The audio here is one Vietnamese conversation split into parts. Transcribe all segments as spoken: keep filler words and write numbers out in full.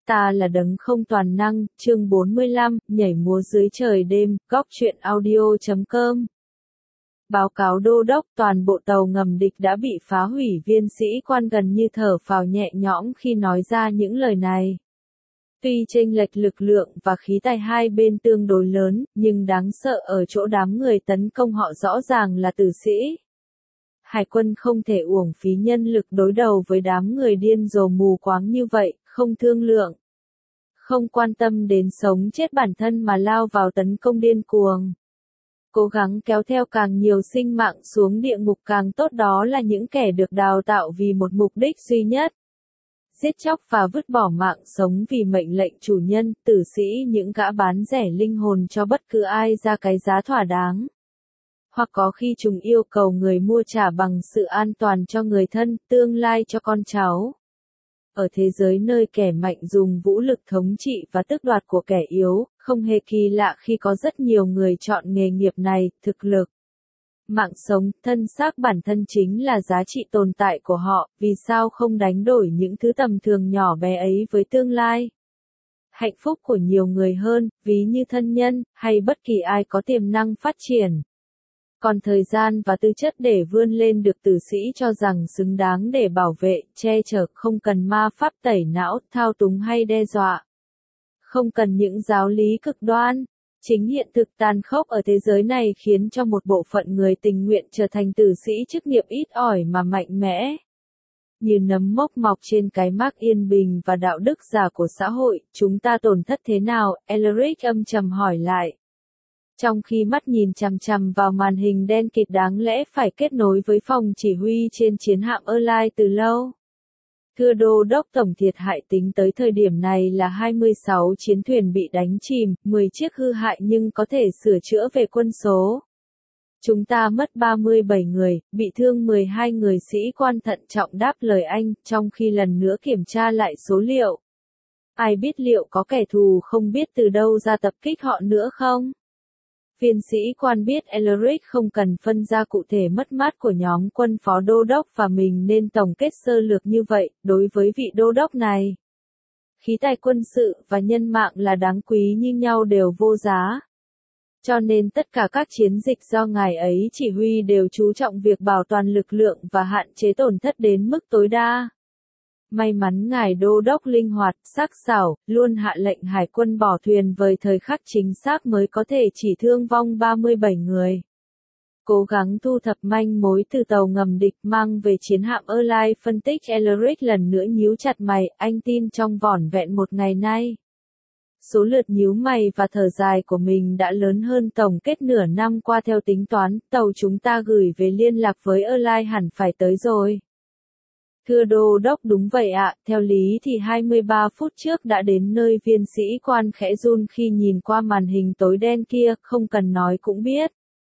Ta là đấng không toàn năng, chương bốn mươi lăm, nhảy múa dưới trời đêm, góc truyện audio chấm com. Báo cáo đô đốc, toàn bộ tàu ngầm địch đã bị phá hủy. Viên sĩ quan gần như thở phào nhẹ nhõm khi nói ra những lời này. Tuy chênh lệch lực lượng và khí tài hai bên tương đối lớn, nhưng đáng sợ ở chỗ đám người tấn công họ rõ ràng là tử sĩ. Hải quân không thể uổng phí nhân lực đối đầu với đám người điên rồ mù quáng như vậy, không thương lượng. Không quan tâm đến sống chết bản thân mà lao vào tấn công điên cuồng. Cố gắng kéo theo càng nhiều sinh mạng xuống địa ngục càng tốt, đó là những kẻ được đào tạo vì một mục đích duy nhất. Giết chóc và vứt bỏ mạng sống vì mệnh lệnh chủ nhân, tử sĩ những gã bán rẻ linh hồn cho bất cứ ai ra cái giá thỏa đáng. Hoặc có khi chúng yêu cầu người mua trả bằng sự an toàn cho người thân, tương lai cho con cháu. Ở thế giới nơi kẻ mạnh dùng vũ lực thống trị và tước đoạt của kẻ yếu, không hề kỳ lạ khi có rất nhiều người chọn nghề nghiệp này. Thực lực, mạng sống, thân xác bản thân chính là giá trị tồn tại của họ, vì sao không đánh đổi những thứ tầm thường nhỏ bé ấy với tương lai? Hạnh phúc của nhiều người hơn, ví như thân nhân, hay bất kỳ ai có tiềm năng phát triển. Còn thời gian và tư chất để vươn lên được tử sĩ cho rằng xứng đáng để bảo vệ, che chở, không cần ma pháp tẩy não, thao túng hay đe dọa. Không cần những giáo lý cực đoan. Chính hiện thực tàn khốc ở thế giới này khiến cho một bộ phận người tình nguyện trở thành tử sĩ chức nghiệp ít ỏi mà mạnh mẽ. Như nấm mốc mọc trên cái mác yên bình và đạo đức giả của xã hội, chúng ta tổn thất thế nào? Elric âm trầm hỏi lại. Trong khi mắt nhìn chằm chằm vào màn hình đen kịt đáng lẽ phải kết nối với phòng chỉ huy trên chiến hạm Erlai từ lâu. Thưa đô đốc, tổng thiệt hại tính tới thời điểm này là hai mươi sáu chiến thuyền bị đánh chìm, mười chiếc hư hại nhưng có thể sửa chữa về quân số. Chúng ta mất ba mươi bảy người, bị thương mười hai người. Sĩ quan thận trọng đáp lời anh, trong khi lần nữa kiểm tra lại số liệu. Ai biết liệu có kẻ thù không biết từ đâu ra tập kích họ nữa không? Viên sĩ quan biết Elric không cần phân ra cụ thể mất mát của nhóm quân phó đô đốc và mình nên tổng kết sơ lược như vậy. Đối với vị đô đốc này, khí tài quân sự và nhân mạng là đáng quý như nhau, đều vô giá. Cho nên tất cả các chiến dịch do ngài ấy chỉ huy đều chú trọng việc bảo toàn lực lượng và hạn chế tổn thất đến mức tối đa. May mắn ngài đô đốc linh hoạt, sắc sảo, luôn hạ lệnh hải quân bỏ thuyền với thời khắc chính xác mới có thể chỉ thương vong ba mươi bảy người. Cố gắng thu thập manh mối từ tàu ngầm địch mang về chiến hạm Erlai. Phân tích. Elric lần nữa nhíu chặt mày, anh tin trong vỏn vẹn một ngày nay. Số lượt nhíu mày và thở dài của mình đã lớn hơn tổng kết nửa năm qua. Theo tính toán, tàu chúng ta gửi về liên lạc với Erlai hẳn phải tới rồi. Thưa đô đốc, đúng vậy ạ, theo lý thì hai mươi ba phút trước đã đến nơi. Viên sĩ quan khẽ run khi nhìn qua màn hình tối đen kia, không cần nói cũng biết.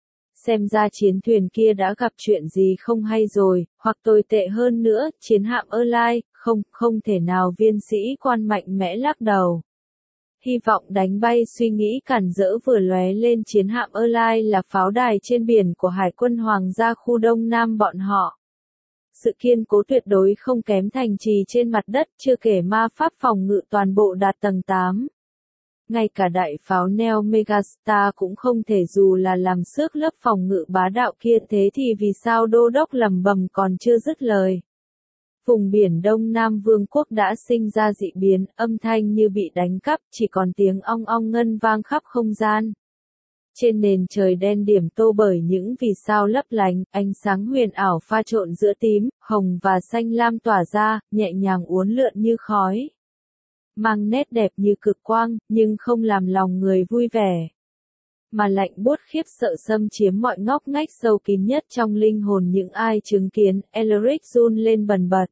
Xem ra chiến thuyền kia đã gặp chuyện gì không hay rồi, hoặc tồi tệ hơn nữa, chiến hạm Erlai, không, không thể nào. Viên sĩ quan mạnh mẽ lắc đầu. Hy vọng đánh bay suy nghĩ cản rỡ vừa lóe lên. Chiến hạm Erlai là pháo đài trên biển của Hải quân Hoàng gia khu Đông Nam bọn họ. Sự kiên cố tuyệt đối không kém thành trì trên mặt đất, chưa kể ma pháp phòng ngự toàn bộ đạt tầng tám. Ngay cả đại pháo Neo Megastar cũng không thể, dù là làm xước lớp phòng ngự bá đạo kia. Thế thì vì sao đô đốc lẩm bẩm còn chưa dứt lời? Vùng biển Đông Nam Vương quốc đã sinh ra dị biến, âm thanh như bị đánh cắp, chỉ còn tiếng ong ong ngân vang khắp không gian. Trên nền trời đen điểm tô bởi những vì sao lấp lánh, ánh sáng huyền ảo pha trộn giữa tím, hồng và xanh lam tỏa ra, nhẹ nhàng uốn lượn như khói. Mang nét đẹp như cực quang, nhưng không làm lòng người vui vẻ. Mà lạnh buốt khiếp sợ xâm chiếm mọi ngóc ngách sâu kín nhất trong linh hồn những ai chứng kiến. Elric run lên bần bật.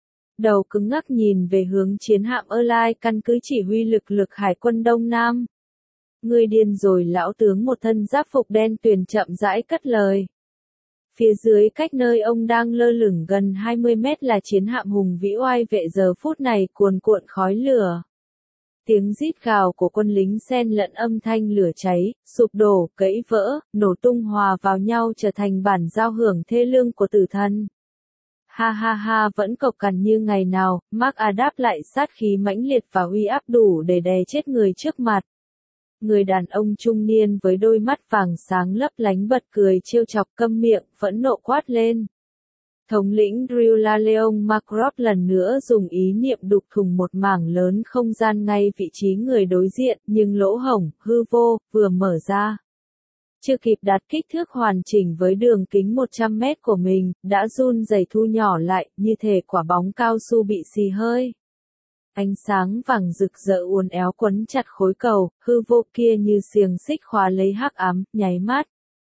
Đầu cứng ngắc nhìn về hướng chiến hạm Erlai, căn cứ chỉ huy lực lực Hải quân Đông Nam. Ngươi điên rồi lão tướng, một thân giáp phục đen tuyền chậm rãi cất lời. Phía dưới cách nơi ông đang lơ lửng gần hai mươi mét là chiến hạm hùng vĩ oai vệ, giờ phút này cuồn cuộn khói lửa. Tiếng rít gào của quân lính xen lẫn âm thanh lửa cháy, sụp đổ, gãy vỡ, nổ tung hòa vào nhau trở thành bản giao hưởng thê lương của tử thần. Ha ha ha vẫn cộc cằn như ngày nào, Mark A đáp lại sát khí mãnh liệt và uy áp đủ để đè chết người trước mặt. Người đàn ông trung niên với đôi mắt vàng sáng lấp lánh bật cười trêu chọc câm miệng, phẫn nộ quát lên. Thống lĩnh Drillaleon Macross lần nữa dùng ý niệm đục thủng một mảng lớn không gian ngay vị trí người đối diện, nhưng lỗ hổng, hư vô, vừa mở ra. Chưa kịp đạt kích thước hoàn chỉnh với đường kính một trăm mét của mình, đã run rẩy thu nhỏ lại, như thể quả bóng cao su bị xì hơi. Ánh sáng vàng rực rỡ uốn éo quấn chặt khối cầu, hư vô kia như xiềng xích khóa lấy hắc ám, nháy mắt.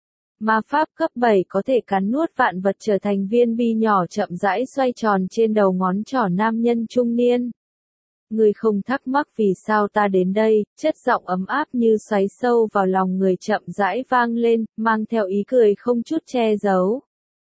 Ma pháp cấp bảy có thể cắn nuốt vạn vật trở thành viên bi nhỏ chậm rãi xoay tròn trên đầu ngón trỏ nam nhân trung niên. Người không thắc mắc vì sao ta đến đây, chất giọng ấm áp như xoáy sâu vào lòng người chậm rãi vang lên, mang theo ý cười không chút che giấu.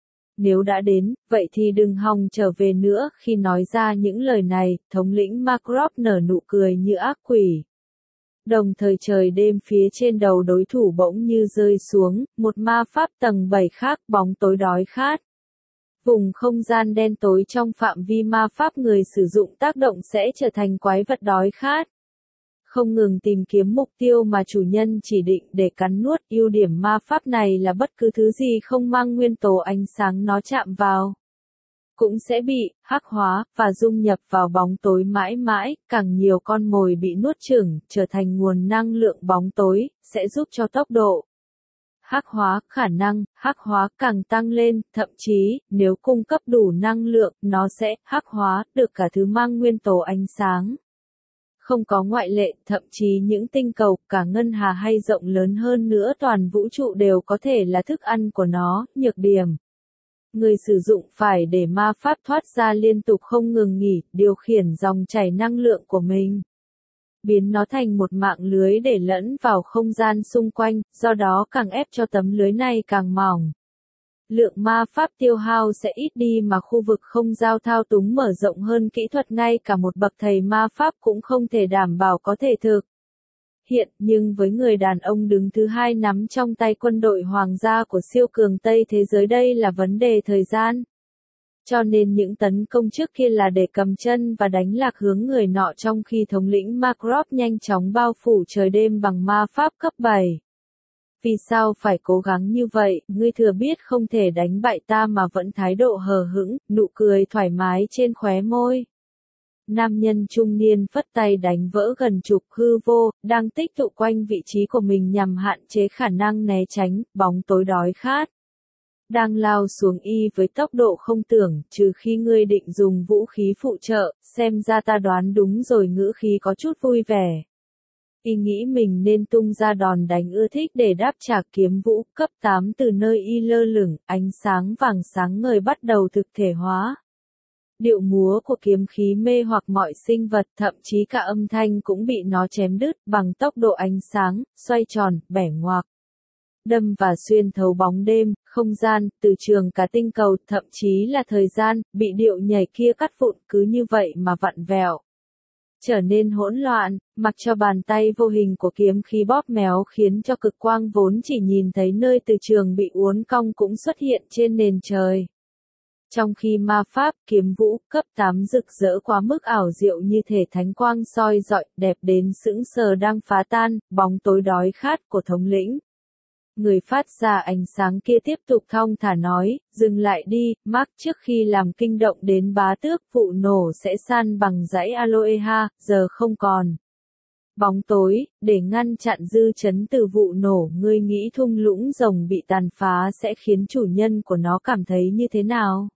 Nếu đã đến, vậy thì đừng hòng trở về nữa. Khi nói ra những lời này, thống lĩnh Macross nở nụ cười như ác quỷ. Đồng thời trời đêm phía trên đầu đối thủ bỗng như rơi xuống, một ma pháp tầng bảy khác, bóng tối đói khát. Vùng không gian đen tối trong phạm vi ma pháp người sử dụng tác động sẽ trở thành quái vật đói khát. Không ngừng tìm kiếm mục tiêu mà chủ nhân chỉ định để cắn nuốt, ưu điểm ma pháp này là bất cứ thứ gì không mang nguyên tố ánh sáng nó chạm vào cũng sẽ bị hắc hóa và dung nhập vào bóng tối mãi mãi, càng nhiều con mồi bị nuốt chửng, trở thành nguồn năng lượng bóng tối, sẽ giúp cho tốc độ hắc hóa, khả năng hắc hóa càng tăng lên, thậm chí, nếu cung cấp đủ năng lượng, nó sẽ hắc hóa được cả thứ mang nguyên tố ánh sáng. Không có ngoại lệ, thậm chí những tinh cầu, cả ngân hà hay rộng lớn hơn nữa toàn vũ trụ đều có thể là thức ăn của nó, nhược điểm. Người sử dụng phải để ma pháp thoát ra liên tục không ngừng nghỉ, điều khiển dòng chảy năng lượng của mình. Biến nó thành một mạng lưới để lẫn vào không gian xung quanh, do đó càng ép cho tấm lưới này càng mỏng. Lượng ma pháp tiêu hao sẽ ít đi mà khu vực không giao thao túng mở rộng hơn kỹ thuật ngay cả một bậc thầy ma pháp cũng không thể đảm bảo có thể thực hiện, nhưng với người đàn ông đứng thứ hai nắm trong tay quân đội hoàng gia của siêu cường Tây thế giới đây là vấn đề thời gian. Cho nên những tấn công trước kia là để cầm chân và đánh lạc hướng người nọ trong khi thống lĩnh Macross nhanh chóng bao phủ trời đêm bằng ma pháp cấp bảy. Vì sao phải cố gắng như vậy, ngươi thừa biết không thể đánh bại ta mà vẫn thái độ hờ hững, nụ cười thoải mái trên khóe môi. Nam nhân trung niên phất tay đánh vỡ gần chục hư vô, đang tích tụ quanh vị trí của mình nhằm hạn chế khả năng né tránh, bóng tối đói khát. Đang lao xuống y với tốc độ không tưởng, trừ khi ngươi định dùng vũ khí phụ trợ, xem ra ta đoán đúng rồi ngữ khí có chút vui vẻ. Y nghĩ mình nên tung ra đòn đánh ưa thích để đáp trả kiếm vũ cấp tám từ nơi y lơ lửng, ánh sáng vàng sáng ngời bắt đầu thực thể hóa. Điệu múa của kiếm khí mê hoặc mọi sinh vật, thậm chí cả âm thanh cũng bị nó chém đứt bằng tốc độ ánh sáng, xoay tròn, bẻ ngoạc. Đâm và xuyên thấu bóng đêm, không gian, từ trường cả tinh cầu, thậm chí là thời gian, bị điệu nhảy kia cắt vụn cứ như vậy mà vặn vẹo. Trở nên hỗn loạn, mặc cho bàn tay vô hình của kiếm khí bóp méo khiến cho cực quang vốn chỉ nhìn thấy nơi từ trường bị uốn cong cũng xuất hiện trên nền trời. Trong khi ma pháp, kiếm vũ, cấp tám rực rỡ quá mức ảo diệu như thể thánh quang soi rọi, đẹp đến sững sờ đang phá tan, bóng tối đói khát của thống lĩnh. Người phát ra ánh sáng kia tiếp tục thong thả nói, dừng lại đi, Mark, trước khi làm kinh động đến bá tước, vụ nổ sẽ san bằng dãy Aloeha, giờ không còn. Bóng tối, để ngăn chặn dư chấn từ vụ nổ, ngươi nghĩ thung lũng rồng bị tàn phá sẽ khiến chủ nhân của nó cảm thấy như thế nào?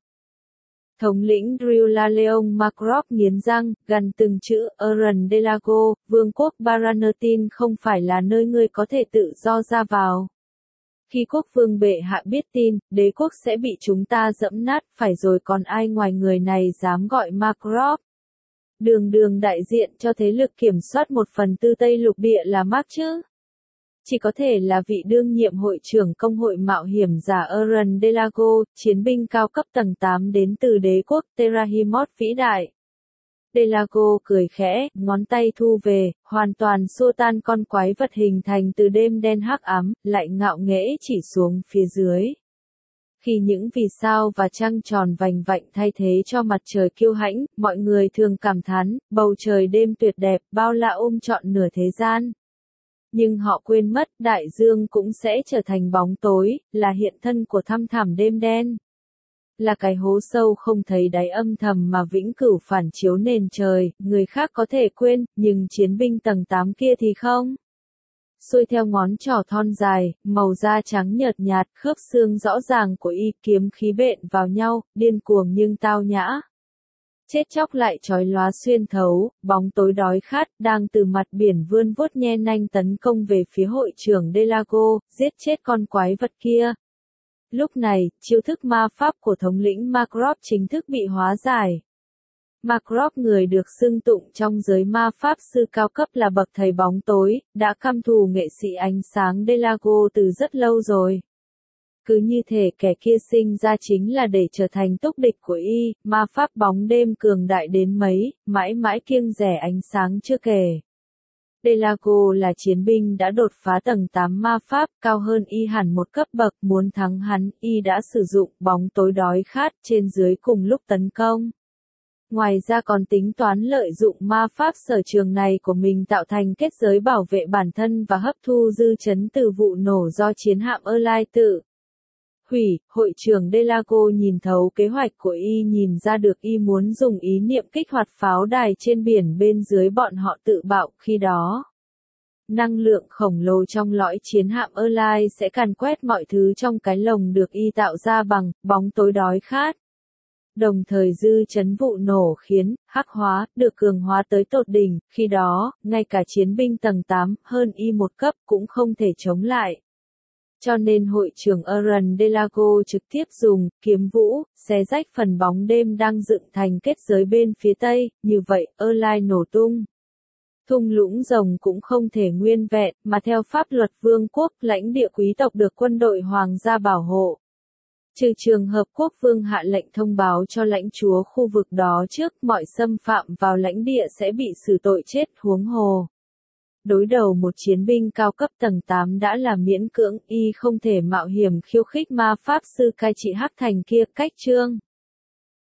Thống lĩnh Drillaleon Macross nghiến răng, gần từng chữ, Eren Delago, vương quốc Baranathin không phải là nơi ngươi có thể tự do ra vào. Khi quốc vương bệ hạ biết tin, đế quốc sẽ bị chúng ta dẫm nát, phải rồi còn ai ngoài người này dám gọi Macross. Đường đường đại diện cho thế lực kiểm soát một phần tư Tây lục địa là Mark chứ. Chỉ có thể là vị đương nhiệm hội trưởng công hội mạo hiểm giả Eren Delago, chiến binh cao cấp tầng tám đến từ đế quốc Terahimot vĩ đại. Delago cười khẽ, ngón tay thu về, hoàn toàn xua tan con quái vật hình thành từ đêm đen hắc ám, lại ngạo nghễ chỉ xuống phía dưới. Khi những vì sao và trăng tròn vành vạnh thay thế cho mặt trời kiêu hãnh, mọi người thường cảm thán, bầu trời đêm tuyệt đẹp, bao la ôm trọn nửa thế gian. Nhưng họ quên mất, đại dương cũng sẽ trở thành bóng tối, là hiện thân của thăm thẳm đêm đen. Là cái hố sâu không thấy đáy âm thầm mà vĩnh cửu phản chiếu nền trời, người khác có thể quên, nhưng chiến binh tầng tám kia thì không. Xuôi theo ngón trỏ thon dài, màu da trắng nhợt nhạt, khớp xương rõ ràng của y, kiếm khí bện vào nhau, điên cuồng nhưng tao nhã. Chết chóc lại chói lóa xuyên thấu, bóng tối đói khát, đang từ mặt biển vươn vuốt nhe nanh tấn công về phía hội trưởng Delago, giết chết con quái vật kia. Lúc này, chiêu thức ma pháp của thống lĩnh Makrop chính thức bị hóa giải. Makrop, người được xưng tụng trong giới ma pháp sư cao cấp là bậc thầy bóng tối, đã căm thù nghệ sĩ ánh sáng Delago từ rất lâu rồi. Cứ như thể kẻ kia sinh ra chính là để trở thành túc địch của y, ma pháp bóng đêm cường đại đến mấy, mãi mãi kiêng rẻ ánh sáng chưa kể. Delago là chiến binh đã đột phá tầng tám ma pháp, cao hơn y hẳn một cấp bậc, muốn thắng hắn, y đã sử dụng bóng tối đói khát trên dưới cùng lúc tấn công. Ngoài ra còn tính toán lợi dụng ma pháp sở trường này của mình tạo thành kết giới bảo vệ bản thân và hấp thu dư chấn từ vụ nổ do chiến hạm Erlai tự hủy. Hội trưởng Delago nhìn thấu kế hoạch của y, nhìn ra được y muốn dùng ý niệm kích hoạt pháo đài trên biển bên dưới bọn họ tự bạo. Khi đó, năng lượng khổng lồ trong lõi chiến hạm Erlai sẽ càn quét mọi thứ trong cái lồng được y tạo ra bằng bóng tối đói khát. Đồng thời dư chấn vụ nổ khiến hắc hóa được cường hóa tới tột đỉnh, khi đó, ngay cả chiến binh tầng tám hơn y một cấp cũng không thể chống lại. Cho nên hội trưởng Aaron Delago trực tiếp dùng kiếm vũ xé rách phần bóng đêm đang dựng thành kết giới bên phía tây, như vậy Erlai nổ tung. Thung lũng rồng cũng không thể nguyên vẹn, mà theo pháp luật vương quốc, lãnh địa quý tộc được quân đội hoàng gia bảo hộ. Trừ trường hợp quốc vương hạ lệnh thông báo cho lãnh chúa khu vực đó trước, mọi xâm phạm vào lãnh địa sẽ bị xử tội chết, huống hồ. Đối đầu một chiến binh cao cấp tầng tám đã là miễn cưỡng, y không thể mạo hiểm khiêu khích ma pháp sư cai trị Hắc Thành kia. Cách chương